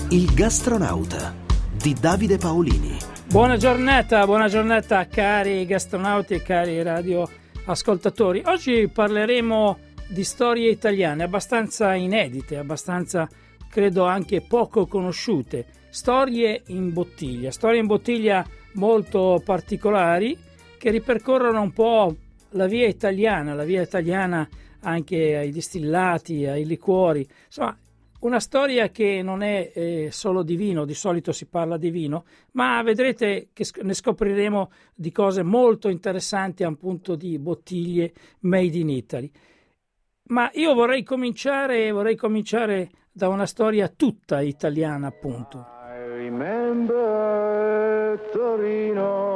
Il gastronauta di Davide Paolini. Buona giornata cari gastronauti e cari radioascoltatori. Oggi parleremo di storie italiane abbastanza inedite, abbastanza credo anche poco conosciute. Storie in bottiglia molto particolari che ripercorrono un po' la via italiana anche ai distillati, ai liquori, insomma una storia che non è solo di vino, di solito si parla di vino, ma vedrete che ne scopriremo di cose molto interessanti appunto di bottiglie made in Italy. Ma io vorrei cominciare da una storia tutta italiana appunto. I remember Torino.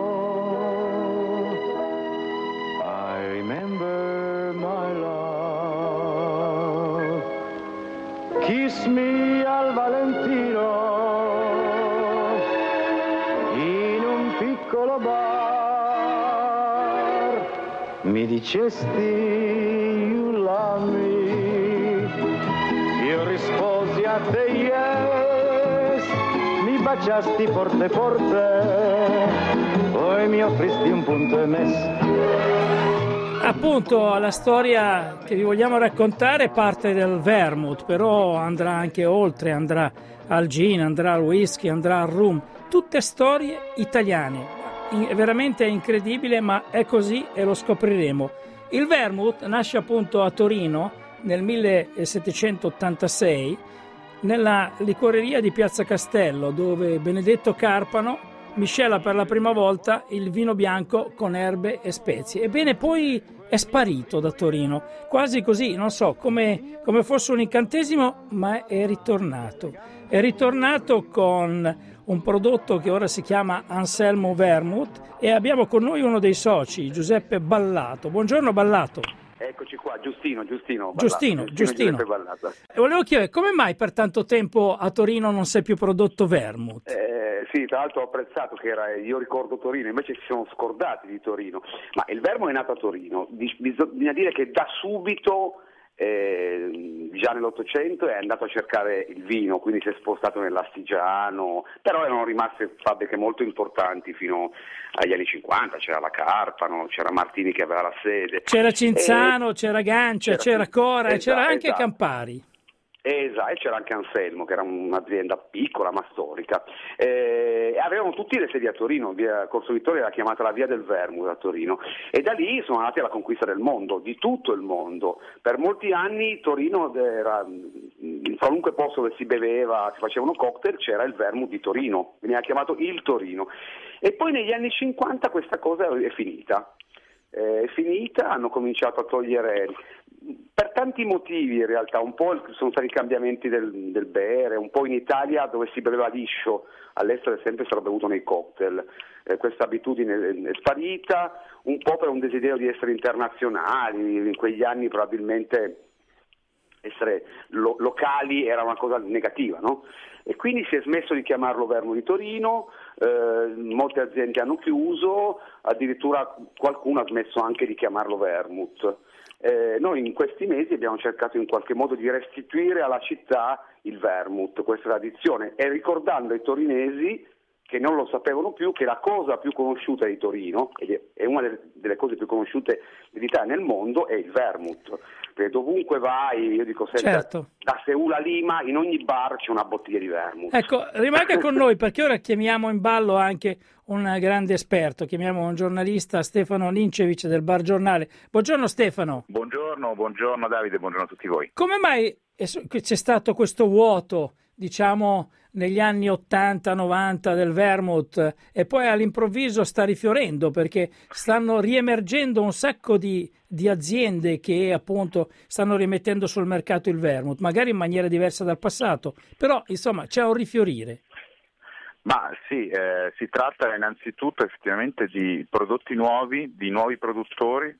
I remember my love. Kiss me al Valentino in un piccolo bar. Mi dicesti you love me. Io risposi a te yes. Mi baciasti forte poi mi offristi un punto e mess. Appunto, la storia che vi vogliamo raccontare parte del vermouth, però andrà anche oltre, andrà al gin, andrà al whisky, andrà al rum, tutte storie italiane. Veramente incredibile, ma è così e lo scopriremo. Il vermouth nasce appunto a Torino nel 1786 nella licoreria di Piazza Castello, dove Benedetto Carpano miscela per la prima volta il vino bianco con erbe e spezie. Ebbene, poi è sparito da Torino, quasi così, non so, come fosse un incantesimo, ma è ritornato. È ritornato con un prodotto che ora si chiama Anselmo Vermouth e abbiamo con noi uno dei soci, Giuseppe Ballato. Buongiorno Ballato. Eccoci qua, Giustino. Giustino. E volevo chiedere, come mai per tanto tempo a Torino non si è più prodotto vermouth? Sì, tra l'altro ho apprezzato che io ricordo Torino, invece si sono scordati di Torino, ma il vermouth è nato a Torino, bisogna dire che da subito, già nell'Ottocento, è andato a cercare il vino, quindi si è spostato nell'Astigiano, però erano rimaste fabbriche molto importanti fino agli anni 50, c'era la Carpano, c'era Martini che aveva la sede. C'era Cinzano, c'era Gancia, c'era Cora e c'era anche Campari. Esatto, e c'era anche Anselmo, che era un'azienda piccola ma storica. Avevano tutti le sedi a Torino, via Corso Vittorio era chiamata la via del Vermouth a Torino, e da lì sono andati alla conquista del mondo, di tutto il mondo. Per molti anni Torino era, in qualunque posto dove si beveva, si facevano cocktail, c'era il Vermouth di Torino, veniva chiamato il Torino. E poi negli anni 50 questa cosa è finita. Hanno cominciato a togliere, per tanti motivi in realtà, un po' sono stati i cambiamenti del bere, un po' in Italia dove si beveva liscio, all'estero è sempre stato bevuto nei cocktail, questa abitudine è sparita, un po' per un desiderio di essere internazionali, in quegli anni probabilmente essere locali era una cosa negativa, no? E quindi si è smesso di chiamarlo Vermouth di Torino, molte aziende hanno chiuso, addirittura qualcuno ha smesso anche di chiamarlo Vermouth. Noi in questi mesi abbiamo cercato in qualche modo di restituire alla città il vermouth, questa tradizione, e ricordando ai torinesi che non lo sapevano più, che la cosa più conosciuta di Torino, ed è una delle cose più conosciute dell'Italia nel mondo, è il vermouth. Perché dovunque vai, io dico sempre, certo, da Seul a Lima, in ogni bar c'è una bottiglia di vermouth. Ecco, rimanga con noi perché ora chiamiamo in ballo anche un grande esperto, chiamiamo un giornalista, Stefano Lincevic del Bar Giornale. Buongiorno Stefano. Buongiorno Davide, buongiorno a tutti voi. Come mai c'è stato questo vuoto, diciamo, negli anni 80-90 del vermouth e poi all'improvviso sta rifiorendo perché stanno riemergendo un sacco di aziende che appunto stanno rimettendo sul mercato il vermouth, magari in maniera diversa dal passato, però insomma c'è un rifiorire. Ma sì, si tratta innanzitutto effettivamente di prodotti nuovi, di nuovi produttori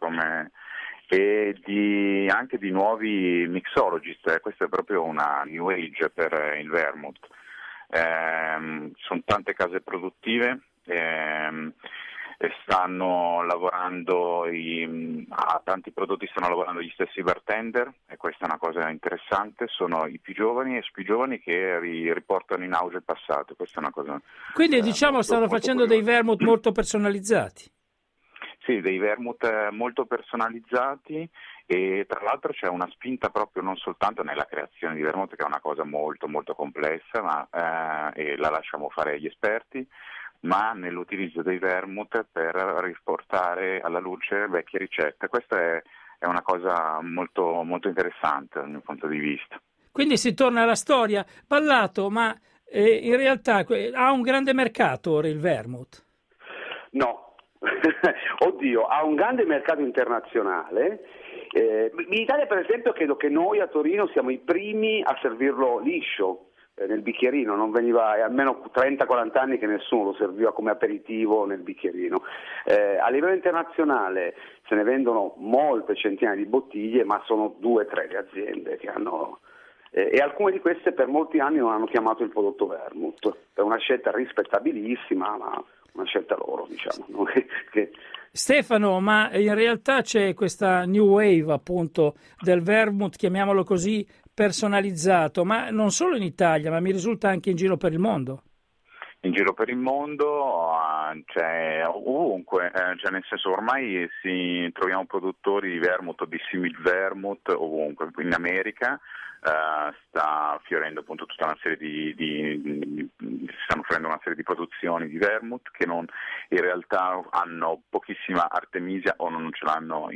e anche di nuovi mixologist. Questa è proprio una new age per il vermouth. Sono tante case produttive, stanno lavorando a tanti prodotti stanno lavorando gli stessi bartender, e questa è una cosa interessante. Sono i più giovani che riportano in auge il passato. Questa è una cosa. Quindi diciamo stanno facendo dei vermouth molto personalizzati. Sì, dei vermouth molto personalizzati, e tra l'altro c'è una spinta proprio non soltanto nella creazione di vermouth, che è una cosa molto molto complessa, ma e la lasciamo fare agli esperti, ma nell'utilizzo dei vermouth per riportare alla luce vecchie ricette. Questa è una cosa molto, molto interessante dal mio punto di vista. Quindi si torna alla storia. Ballato, ma in realtà ha un grande mercato ora il vermouth? No, oddio, ha un grande mercato internazionale. In Italia per esempio credo che noi a Torino siamo i primi a servirlo liscio. Nel bicchierino, non veniva, è almeno 30-40 anni che nessuno lo serviva come aperitivo nel bicchierino. A livello internazionale se ne vendono molte centinaia di bottiglie, ma sono 2-3 le aziende che hanno, e alcune di queste per molti anni non hanno chiamato il prodotto vermouth. È una scelta rispettabilissima, ma una scelta loro, diciamo. Stefano, ma in realtà c'è questa new wave appunto del vermouth, chiamiamolo così, personalizzato, ma non solo in Italia, ma mi risulta anche in giro per il mondo. In giro per il mondo c'è ovunque, cioè nel senso ormai troviamo produttori di vermouth o di simil vermouth ovunque. In America sta fiorendo appunto tutta una serie stanno fiorendo una serie di produzioni di vermouth che in realtà hanno pochissima artemisia o non ce l'hanno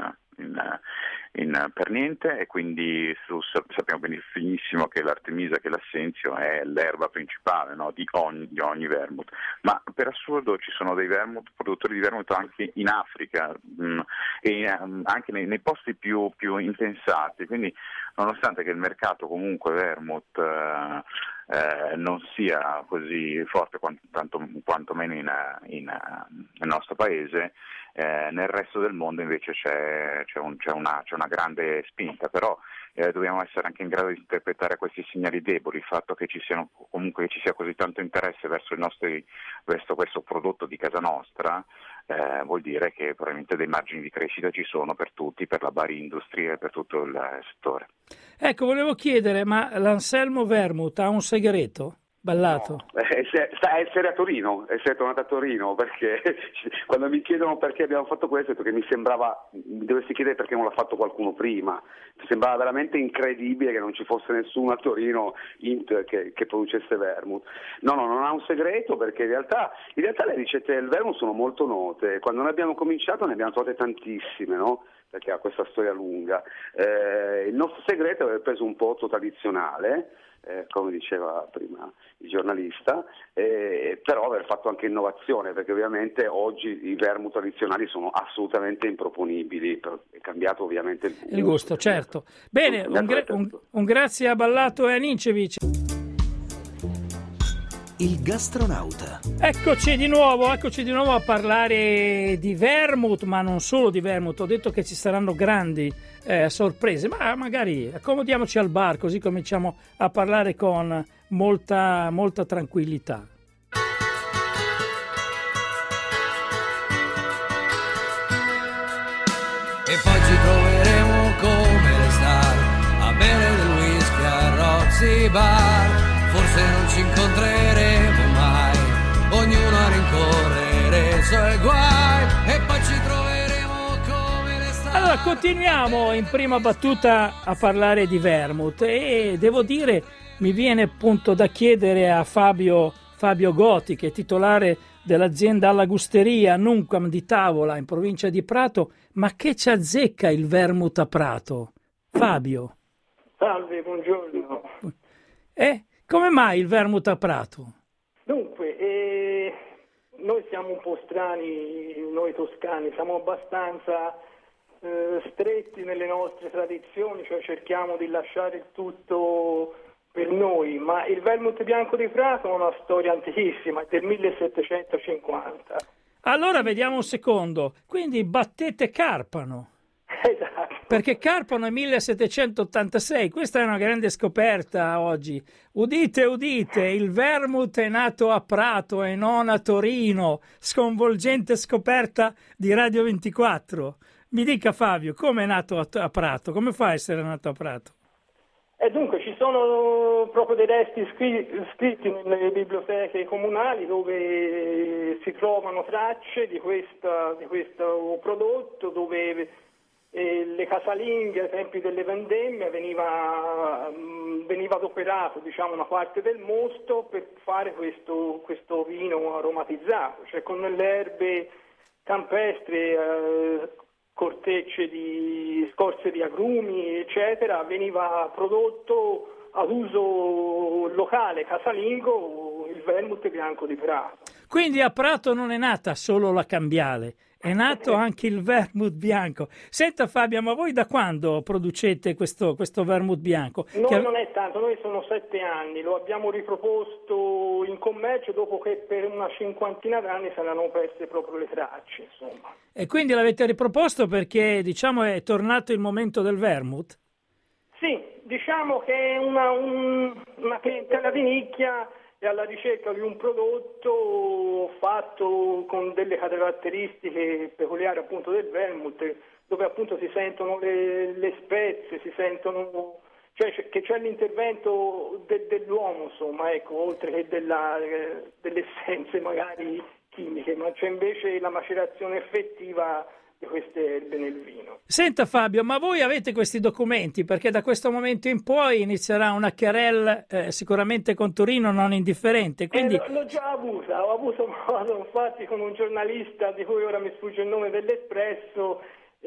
per niente, e quindi sappiamo benissimo che l'artemisia, che l'assenzio è l'erba principale, no, di ogni vermouth. Ma per assurdo ci sono dei produttori di vermouth anche in Africa e anche nei posti più intensati, nonostante che il mercato comunque vermouth non sia così forte quantomeno nel nostro paese, nel resto del mondo invece c'è una grande spinta, però dobbiamo essere anche in grado di interpretare questi segnali deboli. Il fatto che ci sia così tanto interesse verso questo prodotto di casa nostra vuol dire che probabilmente dei margini di crescita ci sono per tutti, per la bar industry e per tutto il settore. Ecco, volevo chiedere, ma l'Anselmo Vermouth ha un segreto? Ballato? No, essere a Torino, essere tornato a Torino, perché quando mi chiedono perché abbiamo fatto questo, ho detto che mi dovessi chiedere perché non l'ha fatto qualcuno prima. Mi sembrava veramente incredibile che non ci fosse nessuno a Torino che producesse vermouth. No, non ha un segreto, perché in realtà le ricette del vermouth sono molto note. Quando noi abbiamo cominciato ne abbiamo trovate tantissime, no? Perché ha questa storia lunga. Il nostro segreto è aver preso un pozzo tradizionale, come diceva prima il giornalista, però aver fatto anche innovazione, perché ovviamente oggi i vermouth tradizionali sono assolutamente improponibili, è cambiato ovviamente il gusto, certo. Bene, un grazie a Ballato e a Nincevic. Il gastronauta. Eccoci di nuovo a parlare di vermouth, ma non solo di vermouth. Ho detto che ci saranno grandi sorprese, ma magari accomodiamoci al bar, così cominciamo a parlare con molta tranquillità. E poi ci troveremo come le star a bere del whisky a Roxy Bar. Forse non ci incontreremo mai, ognuno a rincorrere i suoi guai, e poi ci troveremo come le star. Allora, continuiamo in prima battuta a parlare di vermouth, e devo dire, mi viene appunto da chiedere a Fabio Goti, che è titolare dell'azienda Alla Gusteria Nunquam di Tavola in provincia di Prato, ma che ci azzecca il vermouth a Prato? Fabio. Salve, buongiorno. Come mai il vermouth a Prato? Dunque, noi siamo un po' strani, noi toscani, siamo abbastanza stretti nelle nostre tradizioni, cioè cerchiamo di lasciare il tutto per noi, ma il vermouth bianco di Prato ha una storia antichissima, è del 1750. Allora vediamo un secondo, quindi battete Carpano. Esatto. Perché carpano è 1786, questa è una grande scoperta oggi. Udite, udite, il vermouth è nato a Prato e non a Torino, sconvolgente scoperta di Radio 24. Mi dica Fabio, come è nato a Prato? Come fa a essere nato a Prato? E dunque ci sono proprio dei resti scritti nelle biblioteche comunali dove si trovano tracce di questo prodotto, dove le casalinghe ai tempi delle vendemmie veniva adoperato, diciamo, una parte del mosto per fare questo vino aromatizzato, cioè con le erbe campestri, cortecce di scorze di agrumi, eccetera, veniva prodotto ad uso locale casalingo il vermouth bianco di Prato. Quindi a Prato non è nata solo la cambiale, è nato anche il vermouth bianco. Senta Fabio, ma voi da quando producete questo vermouth bianco? Noi non è tanto, noi sono 7 anni, lo abbiamo riproposto in commercio dopo che per una cinquantina d'anni se ne erano perse proprio le tracce, insomma. E quindi l'avete riproposto perché, diciamo, è tornato il momento del vermouth? Sì, diciamo che è una clientela di nicchia e alla ricerca di un prodotto fatto con delle caratteristiche peculiari appunto del vermouth, dove appunto si sentono le spezie, si sentono, cioè che c'è l'intervento dell'uomo, insomma, ecco, oltre che delle essenze magari chimiche, ma c'è invece la macerazione effettiva di queste erbe nel vino. Senta Fabio, ma voi avete questi documenti? Perché da questo momento in poi inizierà una querelle sicuramente con Torino non indifferente. Quindi... l'ho già avuta, ho avuto modo infatti con un giornalista di cui ora mi sfugge il nome dell'Espresso,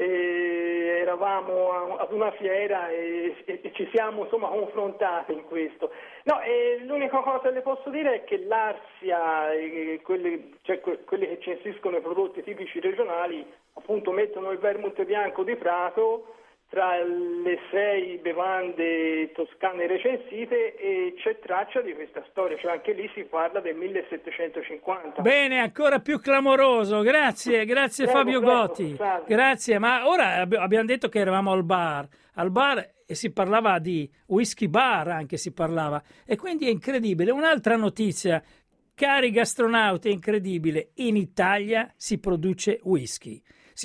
eravamo ad una fiera e ci siamo insomma confrontati in questo. No, l'unica cosa che le posso dire è che l'Arsia, quelli che censiscono i prodotti tipici regionali, appunto mettono il vermouth bianco di Prato tra le 6 bevande toscane recensite e c'è traccia di questa storia, cioè anche lì si parla del 1750. Bene, ancora più clamoroso, grazie Fabio Gotti, grazie, ma ora abbiamo detto che eravamo al bar e si parlava di whisky bar, anche si parlava, e quindi è incredibile. Un'altra notizia, cari gastronauti, è incredibile, in Italia si produce whisky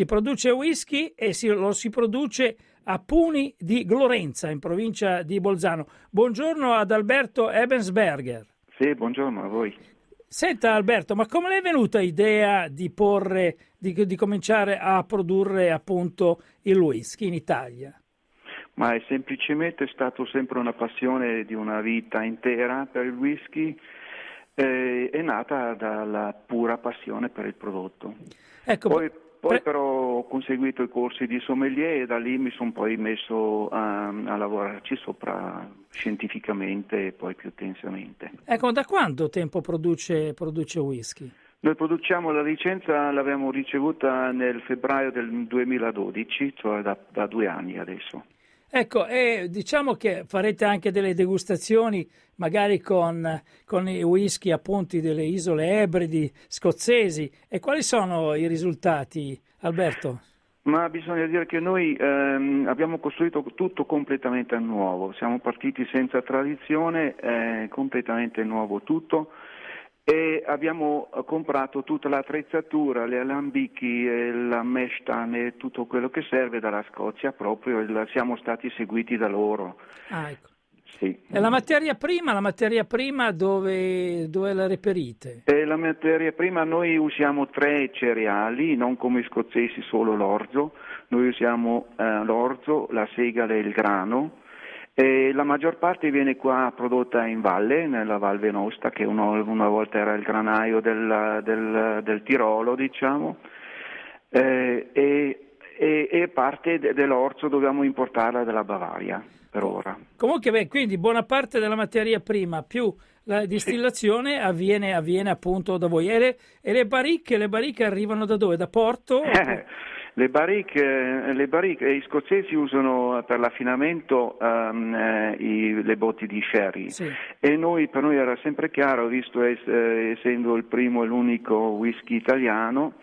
e lo si produce a Puni di Glorenza, in provincia di Bolzano. Buongiorno ad Alberto Ebensberger. Sì, buongiorno a voi. Senta Alberto, ma come le è venuta l'idea di cominciare a produrre appunto il whisky in Italia? Ma è semplicemente stato sempre una passione di una vita intera per il whisky, è nata dalla pura passione per il prodotto. Ecco, Poi però ho conseguito i corsi di sommelier e da lì mi sono poi messo a lavorarci sopra scientificamente e poi più intensamente. Ecco, da quanto tempo produce whisky? Noi produciamo la licenza, l'abbiamo ricevuta nel febbraio del 2012, cioè da 2 anni adesso. Ecco, e diciamo che farete anche delle degustazioni magari con i whisky appunto delle isole Ebridi, scozzesi. E quali sono i risultati, Alberto? Ma bisogna dire che noi abbiamo costruito tutto completamente nuovo, siamo partiti senza tradizione, completamente nuovo tutto. E abbiamo comprato tutta l'attrezzatura, le alambichi, la meshtan e tutto quello che serve dalla Scozia proprio, siamo stati seguiti da loro. Ah, ecco. Sì. E la materia prima dove la reperite? La materia prima noi usiamo 3 cereali, non come i scozzesi solo l'orzo, noi usiamo l'orzo, la segale e il grano. E la maggior parte viene qua prodotta in valle, nella Val Venosta, che una volta era il granaio del Tirolo, diciamo, e parte dell'orzo dobbiamo importarla dalla Bavaria per ora. Comunque, quindi buona parte della materia prima più la distillazione avviene appunto da voi. E le baricche arrivano da dove? Da Porto? Le baricche, gli scozzesi usano per l'affinamento le botti di sherry, sì. E per noi era sempre chiaro, visto essendo il primo e l'unico whisky italiano,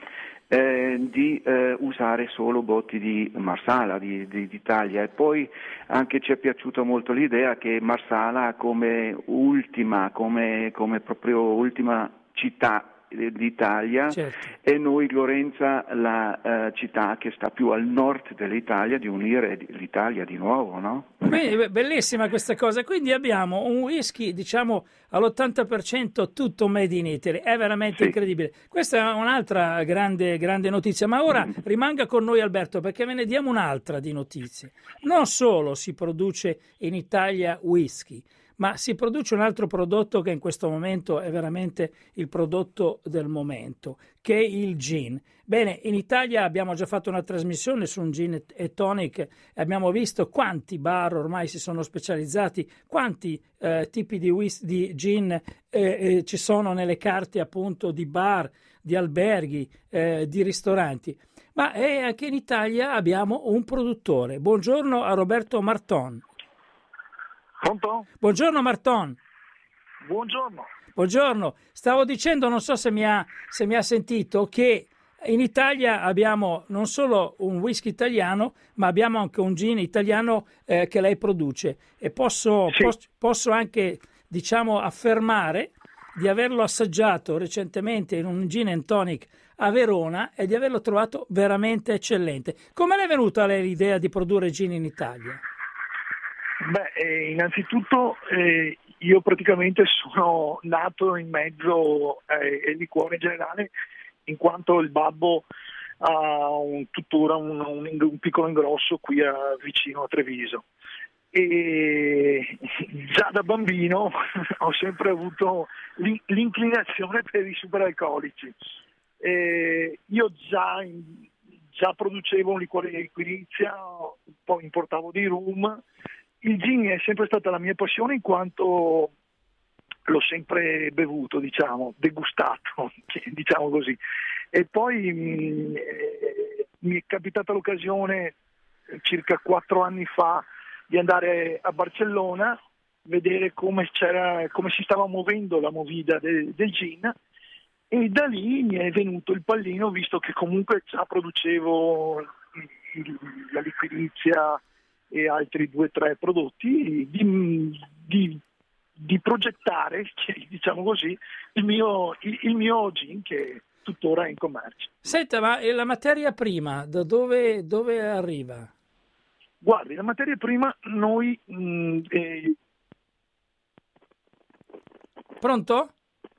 di usare solo botti di Marsala d'Italia, e poi anche ci è piaciuta molto l'idea che Marsala come proprio ultima città d'Italia, certo. E noi Lorenza la città che sta più al nord dell'Italia, di unire l'Italia di nuovo, no? Quindi, bellissima questa cosa. Quindi abbiamo un whisky, diciamo, all'80% tutto made in Italy. È veramente incredibile. Questa è un'altra grande notizia. Ma ora rimanga con noi, Alberto, perché ve ne diamo un'altra di notizie. Non solo si produce in Italia whisky, ma si produce un altro prodotto che in questo momento è veramente il prodotto del momento, che è il gin. Bene, in Italia abbiamo già fatto una trasmissione su un gin e tonic e abbiamo visto quanti bar ormai si sono specializzati, quanti tipi di gin ci sono nelle carte appunto di bar, di alberghi, di ristoranti. Ma anche in Italia abbiamo un produttore. Buongiorno a Roberto Marton. Pronto? Buongiorno Marton. Buongiorno. Buongiorno. Stavo dicendo, non so se mi ha sentito, che in Italia abbiamo non solo un whisky italiano, ma abbiamo anche un gin italiano che lei produce. E posso anche, diciamo, affermare di averlo assaggiato recentemente in un gin and tonic a Verona e di averlo trovato veramente eccellente. Come le è venuta l'idea di produrre gin in Italia? Beh, innanzitutto io praticamente sono nato in mezzo ai liquori in generale, in quanto il babbo ha tuttora un piccolo ingrosso qui vicino a Treviso. E già da bambino ho sempre avuto l'inclinazione per i superalcolici. Io già producevo un liquore di liquirizia, poi importavo dei rum. Il gin è sempre stata la mia passione, in quanto l'ho sempre bevuto, diciamo, degustato, diciamo così. E poi mi è capitata l'occasione circa 4 anni fa di andare a Barcellona, vedere come si stava muovendo la movida del gin, e da lì mi è venuto il pallino, visto che comunque già producevo la liquirizia e altri 2 o 3 prodotti, di progettare, diciamo così, il mio gin, che tuttora è in commercio. Senta, ma la materia prima da dove arriva? Guardi, la materia prima noi... Pronto?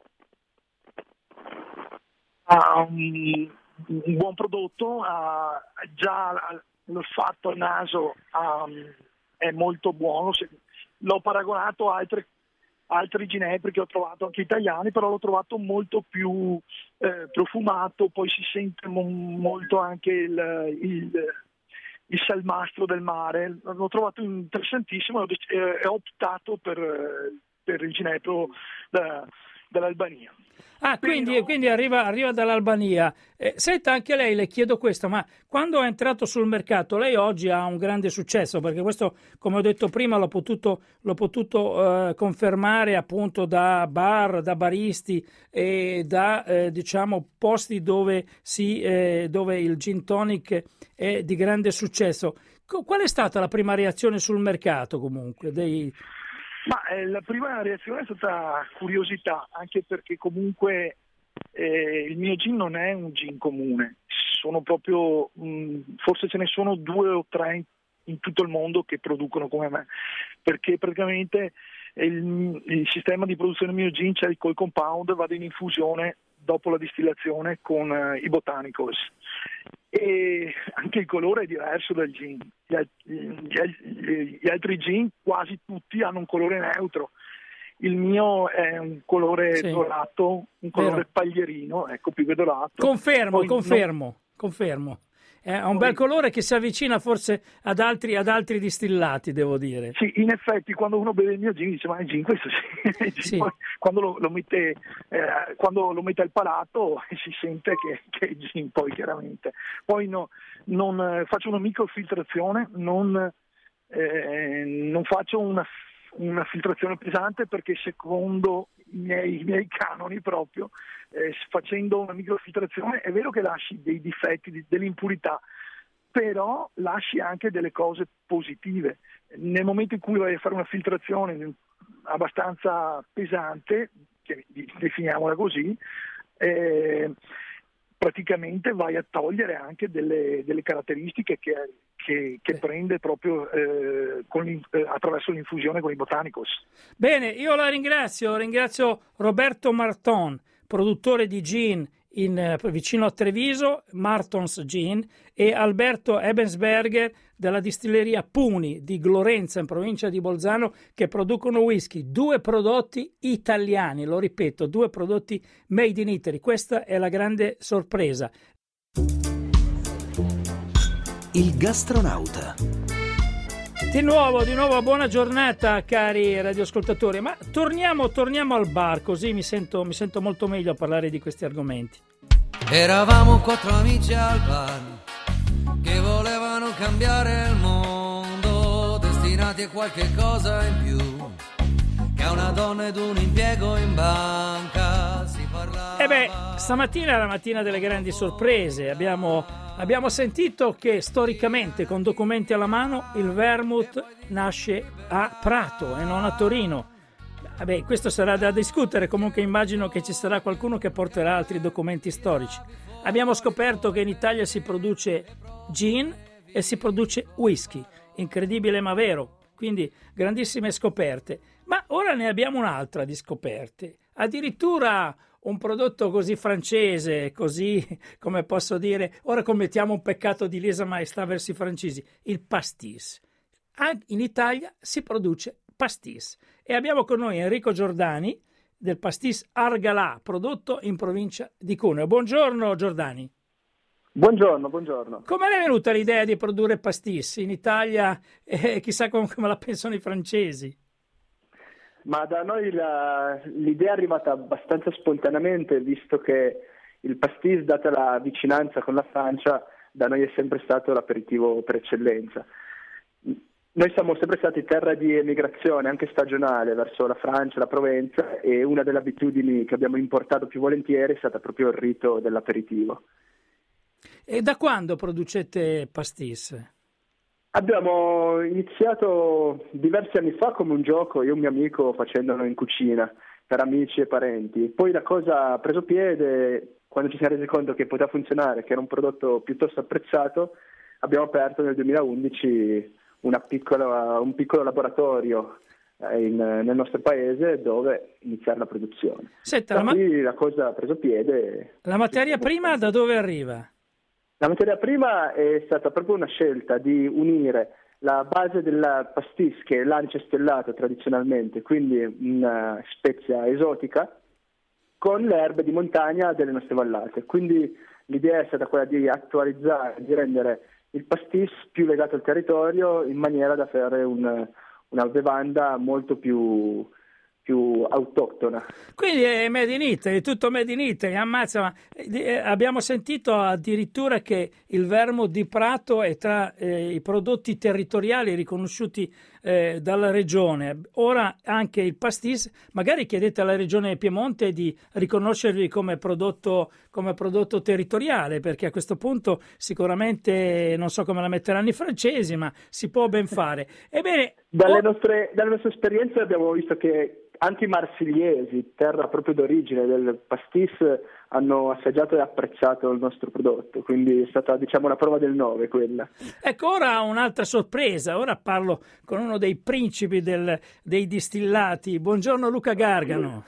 Ha un buon prodotto, già l'olfatto al naso è molto buono. L'ho paragonato a altri ginepri che ho trovato anche italiani, però l'ho trovato molto più profumato, poi si sente molto anche il salmastro del mare. L'ho trovato interessantissimo e ho optato per il ginepro dell'Albania. Ah, quindi arriva dall'Albania. Senta, anche lei, le chiedo questo, ma quando è entrato sul mercato, lei oggi ha un grande successo, perché questo, come ho detto prima, l'ho potuto confermare appunto da bar, da baristi e da diciamo posti dove il gin tonic è di grande successo. Qual è stata la prima reazione sul mercato comunque Ma la prima reazione è stata curiosità, anche perché comunque il mio gin non è un gin comune, sono proprio, forse ce ne sono 2 o 3 in tutto il mondo che producono come me, perché praticamente il sistema di produzione del mio gin, c'è il cold compound, vado in infusione dopo la distillazione con i botanicals, e anche il colore è diverso dal gin. Gli altri gin, quasi tutti, hanno un colore neutro. Il mio è un colore dorato, un colore paglierino, ecco, più che dorato. Confermo. È un bel colore che si avvicina forse ad altri distillati, devo dire. Sì, in effetti quando uno beve il mio gin dice: ma è gin questo? Sì. Poi, quando lo mette al palato si sente che è gin, poi chiaramente. Poi non faccio una microfiltrazione, non faccio una una filtrazione pesante, perché secondo i miei canoni proprio, facendo una microfiltrazione è vero che lasci dei difetti, delle impurità, però lasci anche delle cose positive. Nel momento in cui vai a fare una filtrazione abbastanza pesante, definiamola così, praticamente vai a togliere anche delle caratteristiche che prende proprio attraverso l'infusione con i botanicals. Bene, io la ringrazio Roberto Marton, produttore di gin vicino a Treviso, Martons Gin, e Alberto Ebensberger della distilleria Puni di Glorenza in provincia di Bolzano, che producono whisky, 2 prodotti italiani, lo ripeto, 2 prodotti made in Italy. Questa è la grande sorpresa. Il gastronauta. Di nuovo, buona giornata cari radioascoltatori, ma torniamo al bar, così mi sento molto meglio a parlare di questi argomenti. Eravamo 4 amici al bar che volevano cambiare il mondo, destinati a qualche cosa in più che a una donna ed un impiego in banca. Si parlava. Stamattina è la mattina delle grandi sorprese. Abbiamo sentito che storicamente, con documenti alla mano, il vermouth nasce a Prato e non a Torino. Questo sarà da discutere, comunque immagino che ci sarà qualcuno che porterà altri documenti storici. Abbiamo scoperto che in Italia si produce gin e si produce whisky, incredibile ma vero, quindi grandissime scoperte. Ma ora ne abbiamo un'altra di scoperte, addirittura un prodotto così francese, così, come posso dire, ora commettiamo un peccato di lesa maestà verso i francesi, il pastis. In Italia si produce pastis e abbiamo con noi Enrico Giordani del pastis Argalà, prodotto in provincia di Cuneo. Buongiorno Giordani. Buongiorno. Come è venuta l'idea di produrre pastis in Italia e chissà come la pensano i francesi? Ma da noi l'idea è arrivata abbastanza spontaneamente, visto che il pastis, data la vicinanza con la Francia, da noi è sempre stato l'aperitivo per eccellenza. Noi siamo sempre stati terra di emigrazione, anche stagionale, verso la Francia, la Provenza, e una delle abitudini che abbiamo importato più volentieri è stata proprio il rito dell'aperitivo. E da quando producete pastis? Abbiamo iniziato diversi anni fa come un gioco, io e un mio amico, facendolo in cucina per amici e parenti. Poi la cosa ha preso piede quando ci siamo resi conto che poteva funzionare, che era un prodotto piuttosto apprezzato. Abbiamo aperto nel 2011 un piccolo laboratorio nel nostro paese dove iniziare la produzione. Senta, qui la cosa ha preso piede. La materia prima da dove arriva? La materia prima è stata proprio una scelta di unire la base del pastis, che è l'anice stellato tradizionalmente, quindi una spezia esotica, con le erbe di montagna delle nostre vallate. Quindi l'idea è stata quella di attualizzare, di rendere il pastis più legato al territorio, in maniera da fare una bevanda molto più autoctona. Quindi è made in Italy, tutto made in Italy, ammazza, ma abbiamo sentito addirittura che il vermouth di Prato è tra i prodotti territoriali riconosciuti dalla regione. Ora anche il pastis, magari chiedete alla regione Piemonte di riconoscervi come prodotto territoriale, perché a questo punto sicuramente non so come la metteranno i francesi, ma si può ben fare. Ebbene, dalle nostre esperienze abbiamo visto che anche i marsigliesi, terra proprio d'origine del pastis, hanno assaggiato e apprezzato il nostro prodotto, quindi è stata, diciamo, una prova del 9 quella. Ecco, ora un'altra sorpresa, ora parlo con uno dei principi dei distillati. Buongiorno Luca Gargano.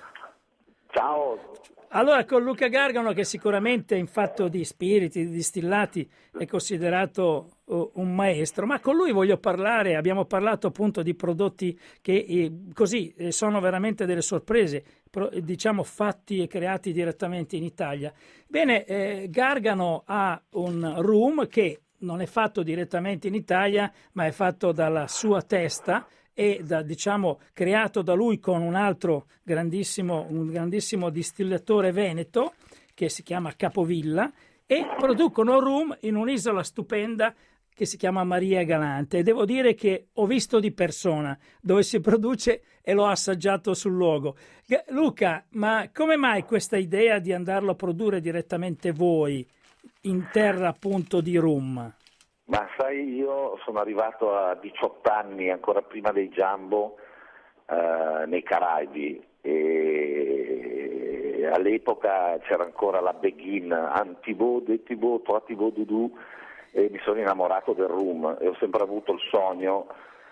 Ciao. Allora, con Luca Gargano, che sicuramente in fatto di spiriti, di distillati, è considerato un maestro, ma con lui voglio parlare, abbiamo parlato appunto di prodotti che così sono veramente delle sorprese, diciamo fatti e creati direttamente in Italia. Bene, Gargano ha un rum che non è fatto direttamente in Italia, ma è fatto dalla sua testa, e creato da lui con un altro un grandissimo distillatore veneto che si chiama Capovilla, e producono rum in un'isola stupenda che si chiama Maria Galante e devo dire che ho visto di persona dove si produce e l'ho assaggiato sul luogo. Luca, ma come mai questa idea di andarlo a produrre direttamente voi in terra appunto di rum? Ma sai, io sono arrivato a 18 anni, ancora prima dei Jumbo, nei Caraibi, e all'epoca c'era ancora la Beghin, un Thibaut, deux Thibaut, trois Thibaut Doudou, e mi sono innamorato del rum e ho sempre avuto il sogno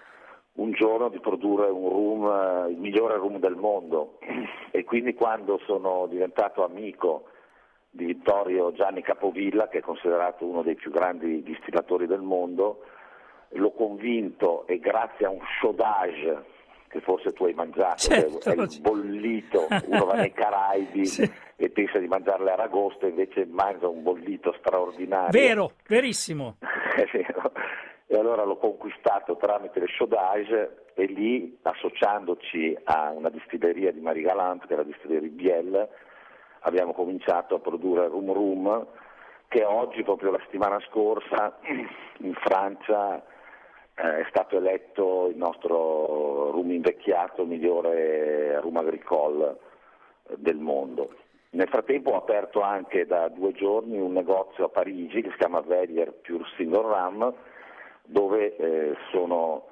un giorno di produrre un rum, il migliore rum del mondo, e quindi quando sono diventato amico di Vittorio Gianni Capovilla, che è considerato uno dei più grandi distillatori del mondo, l'ho convinto, e grazie a un chaudage che forse tu hai mangiato, certo, è il bollito, uno va nei Caraibi sì, e pensa di mangiare le aragoste, invece mangia un bollito straordinario. Vero, verissimo. È vero. E allora l'ho conquistato tramite le chaudage, e lì, associandoci a una distilleria di Marie Galante, che è la distilleria Biel, abbiamo cominciato a produrre rum, che oggi, proprio la settimana scorsa, in Francia è stato eletto il nostro rum invecchiato, il migliore rum agricole del mondo. Nel frattempo ho aperto anche da 2 giorni un negozio a Parigi che si chiama Velier Pure Single Rum, dove sono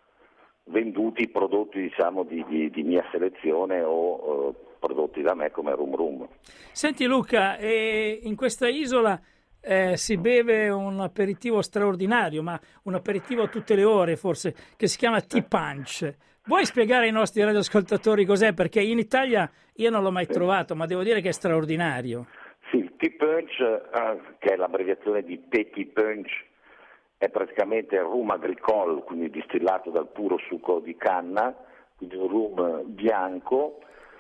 venduti prodotti, diciamo, di mia selezione o prodotti da me come rum. Senti Luca, in questa isola si beve un aperitivo straordinario, ma un aperitivo a tutte le ore forse, che si chiama Tea Punch. Vuoi spiegare ai nostri radioascoltatori cos'è? Perché in Italia io non l'ho mai trovato, ma devo dire che è straordinario. Sì, il Tea Punch, che è l'abbreviazione di Petit Punch, è praticamente rum agricole, quindi distillato dal puro succo di canna, quindi un rum bianco,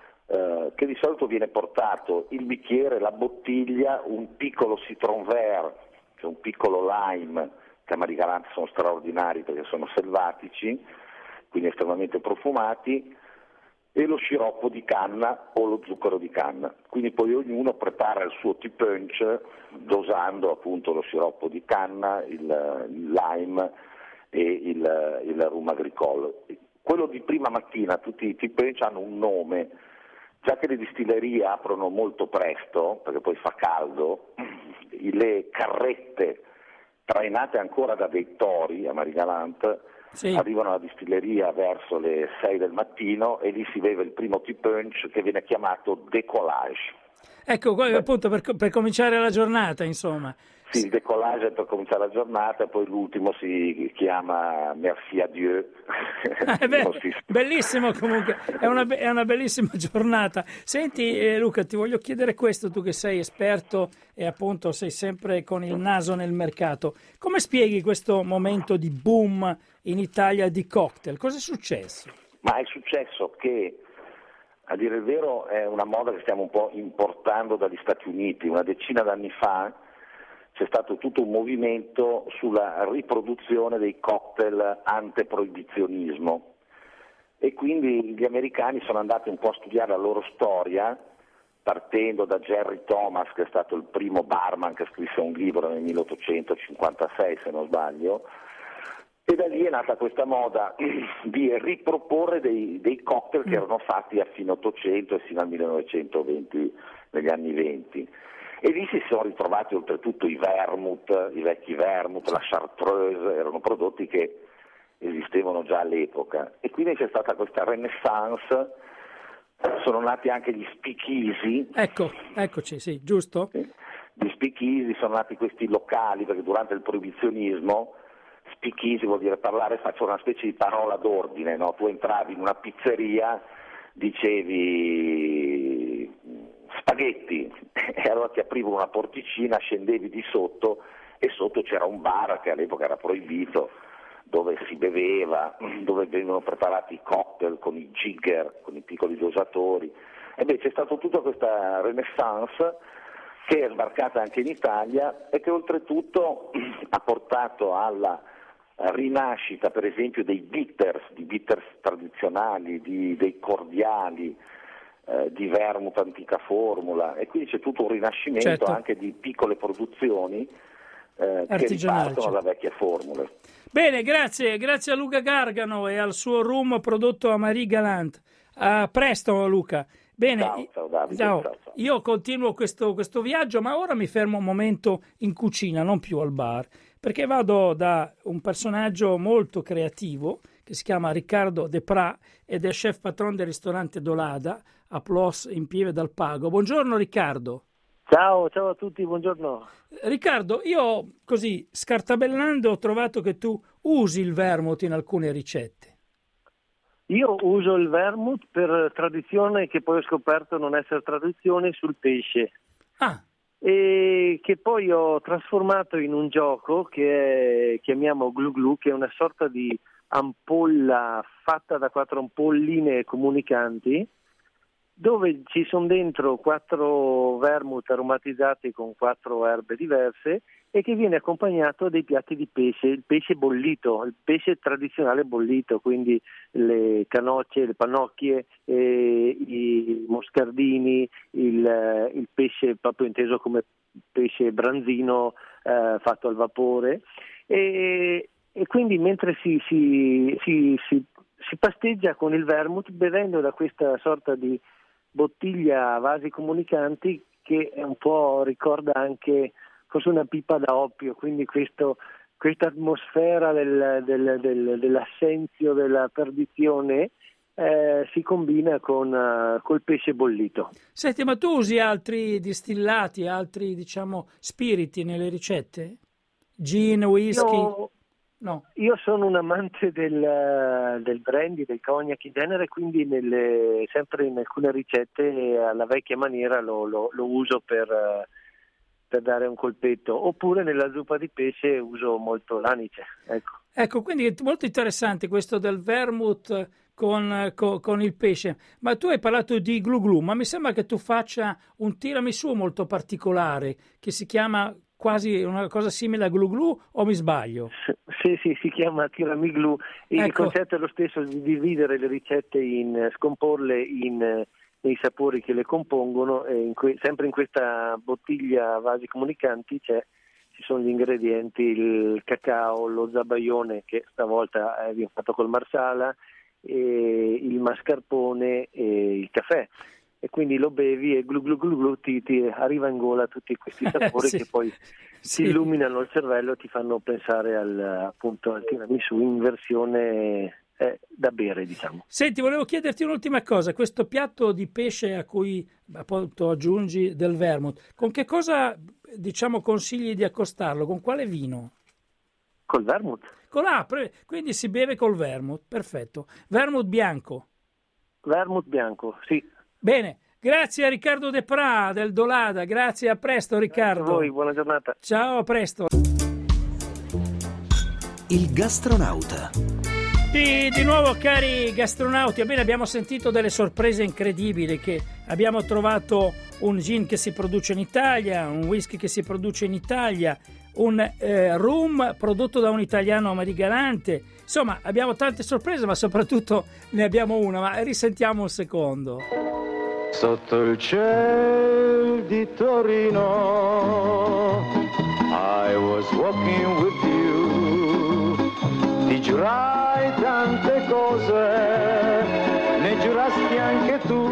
che di solito viene portato il bicchiere, la bottiglia, un piccolo citron vert, cioè un piccolo lime, che a Marie Galante sono straordinari perché sono selvatici, quindi estremamente profumati, e lo sciroppo di canna o lo zucchero di canna. Quindi poi ognuno prepara il suo tea punch dosando appunto lo sciroppo di canna, il lime e il rum agricole. Quello di prima mattina, tutti i tea punch hanno un nome. Già che le distillerie aprono molto presto, perché poi fa caldo, le carrette trainate ancora da dei tori a Marie Galante arrivano alla distilleria verso le 6 del mattino, e lì si beve il primo tea punch, che viene chiamato décollage. Ecco, appunto per cominciare la giornata, insomma. Sì, il décollage è per cominciare la giornata, e poi l'ultimo si chiama merci à Dieu. Bellissimo comunque, è una bellissima giornata. Senti Luca, ti voglio chiedere questo, tu che sei esperto e appunto sei sempre con il naso nel mercato. Come spieghi questo momento di boom in Italia di cocktail? Cosa è successo? Ma è successo che, a dire il vero, è una moda che stiamo un po' importando dagli Stati Uniti. Una decina d'anni fa c'è stato tutto un movimento sulla riproduzione dei cocktail anteproibizionismo, e quindi gli americani sono andati un po' a studiare la loro storia, partendo da Jerry Thomas, che è stato il primo barman che scrisse un libro nel 1856, se non sbaglio, e da lì è nata questa moda di riproporre dei cocktail che erano fatti a fine 800 e fino al 1920, negli anni 20. E lì si sono ritrovati oltretutto i vermouth, i vecchi vermouth, la chartreuse, erano prodotti che esistevano già all'epoca. E quindi c'è stata questa renaissance, sono nati anche gli speakeasy. Eccoci, sì, giusto? Gli speakeasy, sono nati questi locali, perché durante il proibizionismo speakeasy vuol dire parlare, faccio una specie di parola d'ordine, no? Tu entravi in una pizzeria, dicevi spaghetti, e allora ti aprivano una porticina, scendevi di sotto, e sotto c'era un bar che all'epoca era proibito, dove si beveva, dove venivano preparati i cocktail con i jigger, con i piccoli dosatori. E beh, c'è stata tutta questa renaissance che è sbarcata anche in Italia, e che oltretutto ha portato alla rinascita, per esempio, dei bitters, di bitters tradizionali, dei cordiali, di vermouth antica formula, e quindi c'è tutto un rinascimento anche di piccole produzioni che ripartono da vecchie formule. Bene, grazie a Luca Gargano e al suo rum prodotto a Marie Galante. A presto Luca. Bene, ciao Davide. Ciao. Io continuo questo viaggio, ma ora mi fermo un momento in cucina, non più al bar, perché vado da un personaggio molto creativo che si chiama Riccardo De Pra ed è chef patron del ristorante Dolada a Plos in Pieve dal Pago. Buongiorno Riccardo. Ciao a tutti, buongiorno. Riccardo, io così scartabellando ho trovato che tu usi il vermouth in alcune ricette. Io uso il vermouth per tradizione, che poi ho scoperto non essere tradizione, sul pesce. E che poi ho trasformato in un gioco che chiamiamo Glu Glu, che è una sorta di ampolla fatta da 4 ampolline comunicanti, dove ci sono dentro 4 vermouth aromatizzati con 4 erbe diverse e che viene accompagnato dei piatti di pesce, il pesce bollito, il pesce tradizionale bollito, quindi le canocce, le pannocchie, i moscardini, il pesce proprio inteso come pesce branzino fatto al vapore e quindi mentre si pasteggia con il vermouth bevendo da questa sorta di bottiglia a vasi comunicanti che un po' ricorda anche forse una pipa da oppio, quindi questa atmosfera dell'assenzio, della perdizione si combina col pesce bollito. Senti, ma tu usi altri distillati, altri spiriti nelle ricette? Gin, whisky? No. Io sono un amante del brandy, del cognac in genere, quindi sempre in alcune ricette alla vecchia maniera lo uso per dare un colpetto, oppure nella zuppa di pesce uso molto l'anice. Ecco, quindi è molto interessante questo del vermouth con il pesce. Ma tu hai parlato di Glu Glu, ma mi sembra che tu faccia un tiramisù molto particolare che si chiama quasi una cosa simile a Glu Glu, o mi sbaglio? Sì, si chiama tiramisù. Il concetto è lo stesso, di dividere le ricette, scomporle nei sapori che le compongono, e sempre in questa bottiglia a vasi comunicanti ci sono gli ingredienti, il cacao, lo zabaione che stavolta viene fatto col marsala, il mascarpone e il caffè. E quindi lo bevi e glu glu glu glu ti arriva in gola tutti questi sapori che poi ti illuminano il cervello e ti fanno pensare al tiramisù in versione da bere, diciamo. Senti, volevo chiederti un'ultima cosa. Questo piatto di pesce a cui appunto aggiungi del vermouth, con che cosa consigli di accostarlo? Con quale vino? Col vermouth. Quindi si beve col vermouth, perfetto. Vermouth bianco? Vermouth bianco, sì. Bene, grazie a Riccardo De Pra del Dolada, grazie, a presto Riccardo. Grazie a voi, buona giornata. Ciao, a presto. Il gastronauta. Di nuovo cari gastronauti, abbiamo sentito delle sorprese incredibili, che abbiamo trovato un gin che si produce in Italia, un whisky che si produce in Italia, un rum prodotto da un italiano, Marie Galante. Insomma, abbiamo tante sorprese, ma soprattutto ne abbiamo una, ma risentiamo un secondo. Sotto il cielo di Torino I was walking with you. Ti giurai tante cose, ne giurasti anche tu.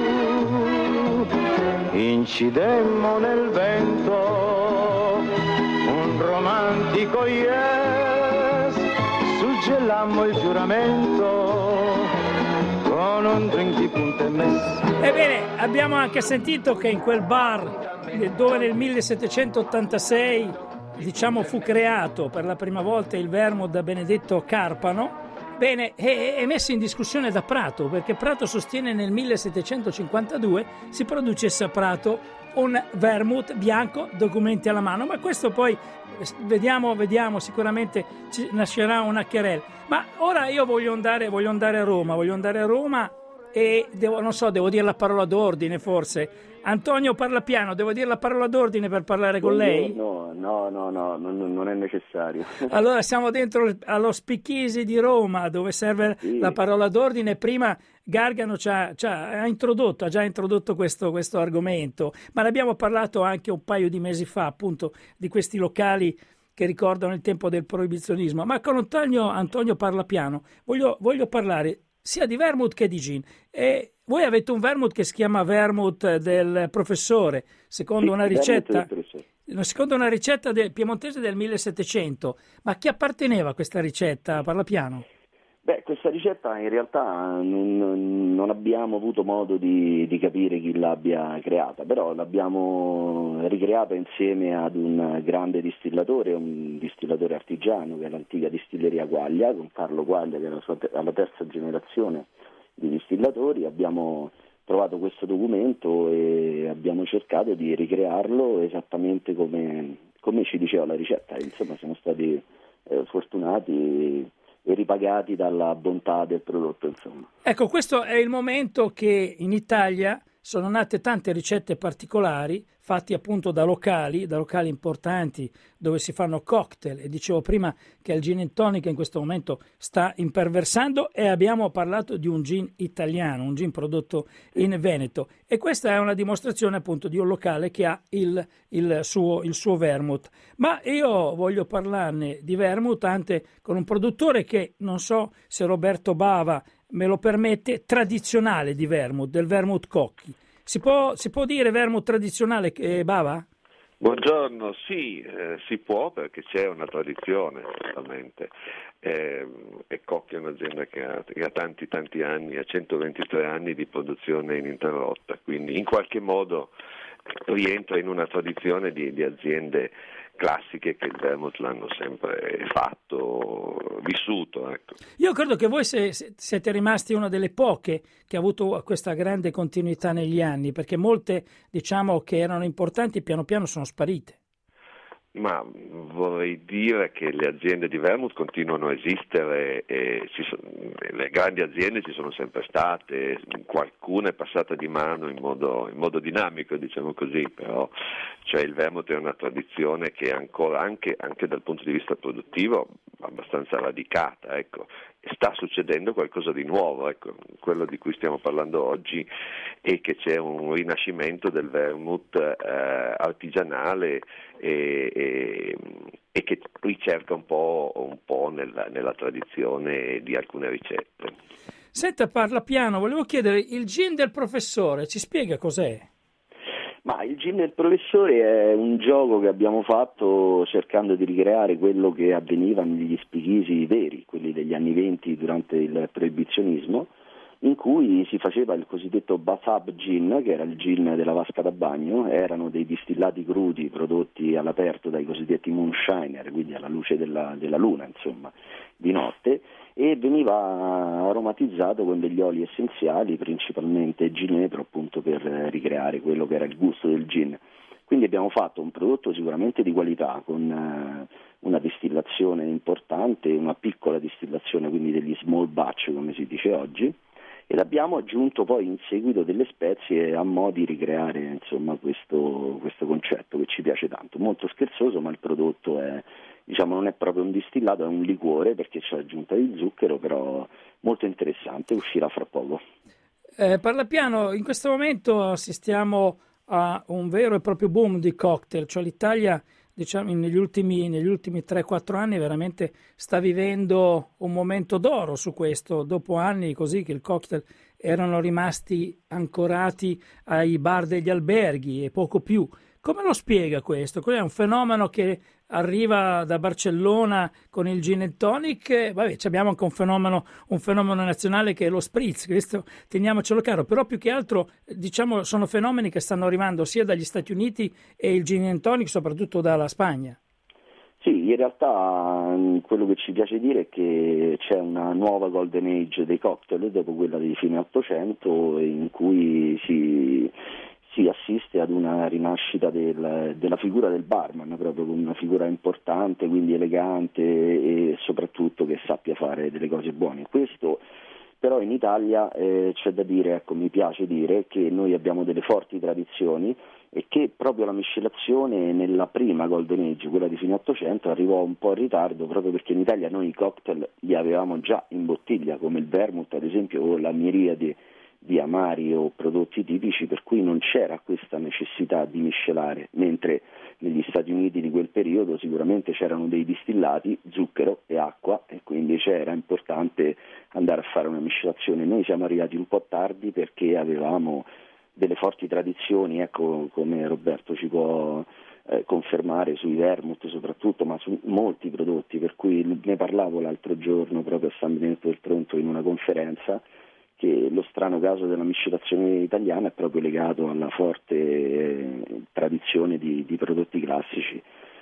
Incidemmo nel vento un romantico yes, suggellammo il giuramento con un drink di punta e messa. Ebbene, abbiamo anche sentito che in quel bar dove nel 1786 fu creato per la prima volta il vermouth da Benedetto Carpano, è messo in discussione da Prato, perché Prato sostiene nel 1752 si producesse a Prato un vermouth bianco, documenti alla mano, ma questo poi vediamo, sicuramente ci nascerà una querela. Ma ora io voglio andare a Roma e devo dire la parola d'ordine forse. Antonio parla piano, devo dire la parola d'ordine per parlare con lei? No, non è necessario. Allora siamo dentro allo Speakeasy di Roma, dove serve la parola d'ordine. Prima Gargano ha già introdotto questo argomento, ma ne abbiamo parlato anche un paio di mesi fa, appunto, di questi locali che ricordano il tempo del proibizionismo, ma con Antonio Parlapiano voglio parlare sia di vermouth che di gin. E voi avete un vermouth che si chiama vermouth del professore, secondo una ricetta del piemontese del 1700. Ma a chi apparteneva questa ricetta, Parlapiano? Beh, questa ricetta in realtà non abbiamo avuto modo di capire chi l'abbia creata, però l'abbiamo ricreata insieme ad un grande distillatore, un distillatore artigiano che è l'antica distilleria Quaglia, con Carlo Quaglia che era alla terza generazione di distillatori. Abbiamo trovato questo documento e abbiamo cercato di ricrearlo esattamente come ci diceva la ricetta. Insomma, siamo stati fortunati e ripagati dalla bontà del prodotto, insomma. Ecco, questo è il momento che in Italia sono nate tante ricette particolari fatti appunto da locali importanti dove si fanno cocktail, e dicevo prima che il gin and tonic in questo momento sta imperversando, e abbiamo parlato di un gin italiano, un gin prodotto in Veneto, e questa è una dimostrazione appunto di un locale che ha il suo vermouth. Ma io voglio parlarne di vermouth anche con un produttore che, non so se Roberto Bava me lo permette, tradizionale di vermouth, del vermouth Cocchi. Si può dire vermouth tradizionale, Bava? Buongiorno, sì, si può, perché c'è una tradizione totalmente. E Cocchi è un'azienda che ha tanti anni, ha 123 anni di produzione ininterrotta, quindi in qualche modo rientra in una tradizione di aziende classiche che il vermouth l'hanno sempre fatto, vissuto. Ecco. Io credo che voi siete rimasti una delle poche che ha avuto questa grande continuità negli anni, perché molte, diciamo, che erano importanti piano piano sono sparite. Ma vorrei dire che le aziende di vermouth continuano a esistere, e le grandi aziende ci sono sempre state, qualcuna è passata di mano in modo dinamico, diciamo così, però cioè il vermouth è una tradizione che è ancora, anche dal punto di vista produttivo, abbastanza radicata, ecco. Sta succedendo qualcosa di nuovo, ecco, quello di cui stiamo parlando oggi è che c'è un rinascimento del vermouth artigianale e che ricerca un po' nella tradizione di alcune ricette. Senta, Parlapiano, volevo chiedere, il gin del professore, ci spiega cos'è? Ma il gin del professore è un gioco che abbiamo fatto cercando di ricreare quello che avveniva negli speakeasy veri, quelli degli anni 20 durante il proibizionismo, in cui si faceva il cosiddetto bathtub gin, che era il gin della vasca da bagno. Erano dei distillati crudi prodotti all'aperto dai cosiddetti moonshiner, quindi alla luce della luna, insomma, di notte, e veniva aromatizzato con degli oli essenziali, principalmente ginepro, appunto per ricreare quello che era il gusto del gin. Quindi abbiamo fatto un prodotto sicuramente di qualità, con una distillazione importante, una piccola distillazione, quindi degli small batch, come si dice oggi, e l'abbiamo aggiunto poi in seguito delle spezie a mo' di ricreare, insomma, questo concetto che ci piace tanto. Molto scherzoso, ma il prodotto è, diciamo, non è proprio un distillato, è un liquore perché c'è l'aggiunta di zucchero, però molto interessante, uscirà fra poco. Parlapiano, in questo momento assistiamo a un vero e proprio boom di cocktail, cioè l'Italia, diciamo, negli ultimi 3-4 anni veramente sta vivendo un momento d'oro su questo, dopo anni così che il cocktail erano rimasti ancorati ai bar degli alberghi e poco più. Come lo spiega questo? È un fenomeno che arriva da Barcellona con il gin and tonic. Vabbè, abbiamo anche un fenomeno nazionale che è lo spritz, questo teniamocelo caro, però più che altro, diciamo, sono fenomeni che stanno arrivando sia dagli Stati Uniti e il gin and tonic soprattutto dalla Spagna. Sì, in realtà quello che ci piace dire è che c'è una nuova golden age dei cocktail dopo quella di fine 800, in cui si assiste ad una rinascita della figura del barman, proprio come una figura importante, quindi elegante e soprattutto che sappia fare delle cose buone. Questo però in Italia c'è da dire, ecco, mi piace dire che noi abbiamo delle forti tradizioni e che proprio la miscelazione nella prima golden age, quella di fine 800, arrivò un po' in ritardo, proprio perché in Italia noi i cocktail li avevamo già in bottiglia, come il vermouth ad esempio, o la miriade di amari o prodotti tipici, per cui non c'era questa necessità di miscelare, mentre negli Stati Uniti di quel periodo sicuramente c'erano dei distillati, zucchero e acqua, e quindi era importante andare a fare una miscelazione. Noi siamo arrivati un po' tardi perché avevamo delle forti tradizioni, ecco, come Roberto ci può confermare sui vermouth soprattutto, ma su molti prodotti, per cui ne parlavo l'altro giorno proprio a San Benedetto del Tronto in una conferenza, che lo strano caso della miscelazione italiana è proprio legato alla forte tradizione di prodotti classici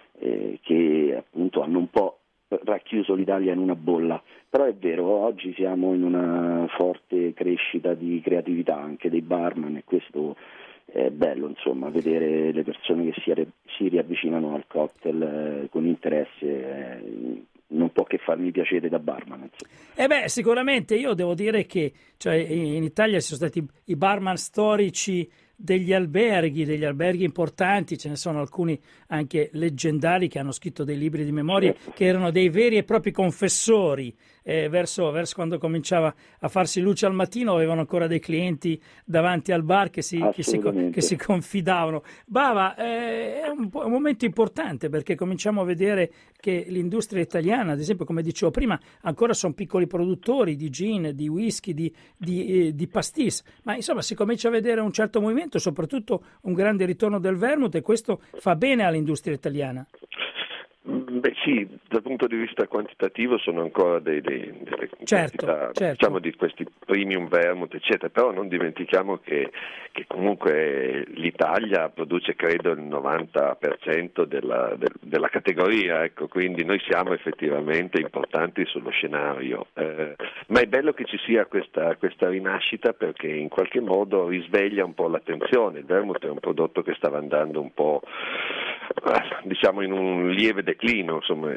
che appunto hanno un po' racchiuso l'Italia in una bolla. Però è vero, oggi siamo in una forte crescita di creatività anche dei barman, e questo è bello, insomma, vedere le persone che si riavvicinano al cocktail con interesse. Non può che farmi piacere da barman. Sicuramente io devo dire che in Italia ci sono stati i barman storici degli alberghi importanti, ce ne sono alcuni anche leggendari che hanno scritto dei libri di memorie che erano dei veri e propri confessori. Verso quando cominciava a farsi luce al mattino avevano ancora dei clienti davanti al bar che si confidavano. Bava, è un momento importante, perché cominciamo a vedere che l'industria italiana, ad esempio, come dicevo prima, ancora sono piccoli produttori di gin, di whisky, di pastis, ma insomma si comincia a vedere un certo movimento, soprattutto un grande ritorno del vermouth, e questo fa bene all'industria italiana. Beh sì, dal punto di vista quantitativo sono ancora delle quantità, diciamo, di questi premium vermouth eccetera, però non dimentichiamo che comunque l'Italia produce credo il 90% della categoria, ecco, quindi noi siamo effettivamente importanti sullo scenario, ma è bello che ci sia questa rinascita, perché in qualche modo risveglia un po' l'attenzione. Il vermouth è un prodotto che stava andando un po', diciamo, in un lieve declino, insomma,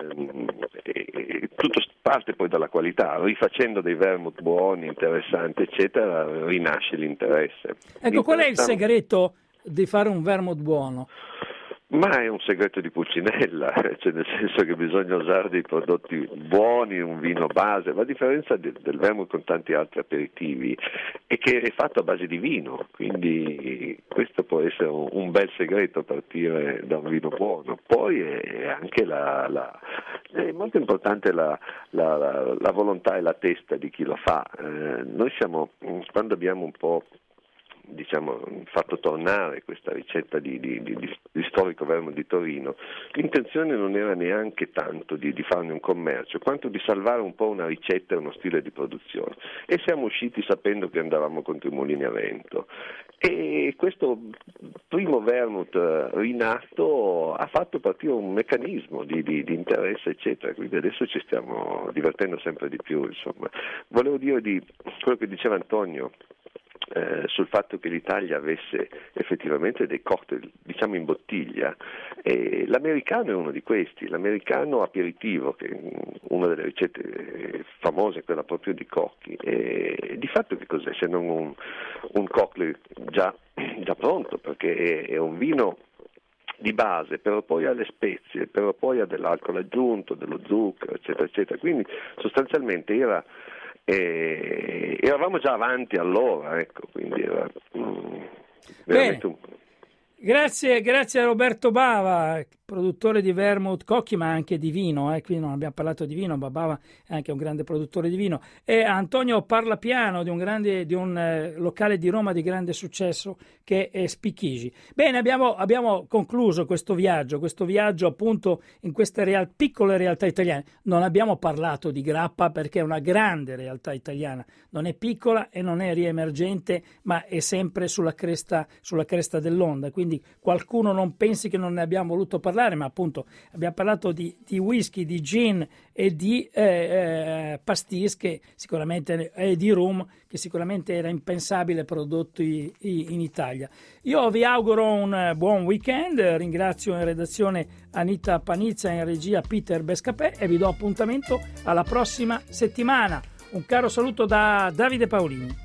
tutto parte poi dalla qualità, rifacendo dei vermouth buoni, interessanti eccetera, rinasce l'interesse. Ecco, qual è il segreto di fare un vermouth buono? Ma è un segreto di Pulcinella, cioè nel senso che bisogna usare dei prodotti buoni, un vino base. La differenza del vermouth con tanti altri aperitivi è che è fatto a base di vino, quindi questo può essere un bel segreto, partire da un vino buono. Poi è anche è molto importante la volontà e la testa di chi lo fa. Noi quando abbiamo un po', diciamo, fatto tornare questa ricetta di storico vermouth di Torino, l'intenzione non era neanche tanto di farne un commercio, quanto di salvare un po' una ricetta e uno stile di produzione, e siamo usciti sapendo che andavamo contro i mulini a vento, e questo primo vermouth rinato ha fatto partire un meccanismo di interesse eccetera, quindi adesso ci stiamo divertendo sempre di più, insomma. Volevo dire di quello che diceva Antonio sul fatto che l'Italia avesse effettivamente dei cocktail, diciamo, in bottiglia, e l'americano è uno di questi, l'americano aperitivo, che è una delle ricette famose, è quella proprio di Cocchi, e di fatto che cos'è se non un cocktail già pronto, perché è un vino di base, però poi ha le spezie, però poi ha dell'alcol aggiunto, dello zucchero eccetera eccetera, quindi sostanzialmente eravamo già avanti allora, ecco, quindi era veramente Grazie a Roberto Bava, produttore di vermouth, Cocchi, ma anche di vino, qui non abbiamo parlato di vino, ma Bava è anche un grande produttore di vino, e Antonio Parlapiano di un locale di Roma di grande successo che è Spicchigi. Bene, abbiamo concluso questo viaggio appunto in queste piccole realtà italiane. Non abbiamo parlato di Grappa perché è una grande realtà italiana, non è piccola e non è riemergente, ma è sempre sulla cresta dell'onda, quindi qualcuno non pensi che non ne abbiamo voluto parlare, ma appunto abbiamo parlato di whisky, di gin e di pastis, che sicuramente, e di rum, che sicuramente era impensabile prodotti in Italia. Io vi auguro un buon weekend, ringrazio in redazione Anita Panizza e in regia Peter Bescapè, e vi do appuntamento alla prossima settimana. Un caro saluto da Davide Paolini.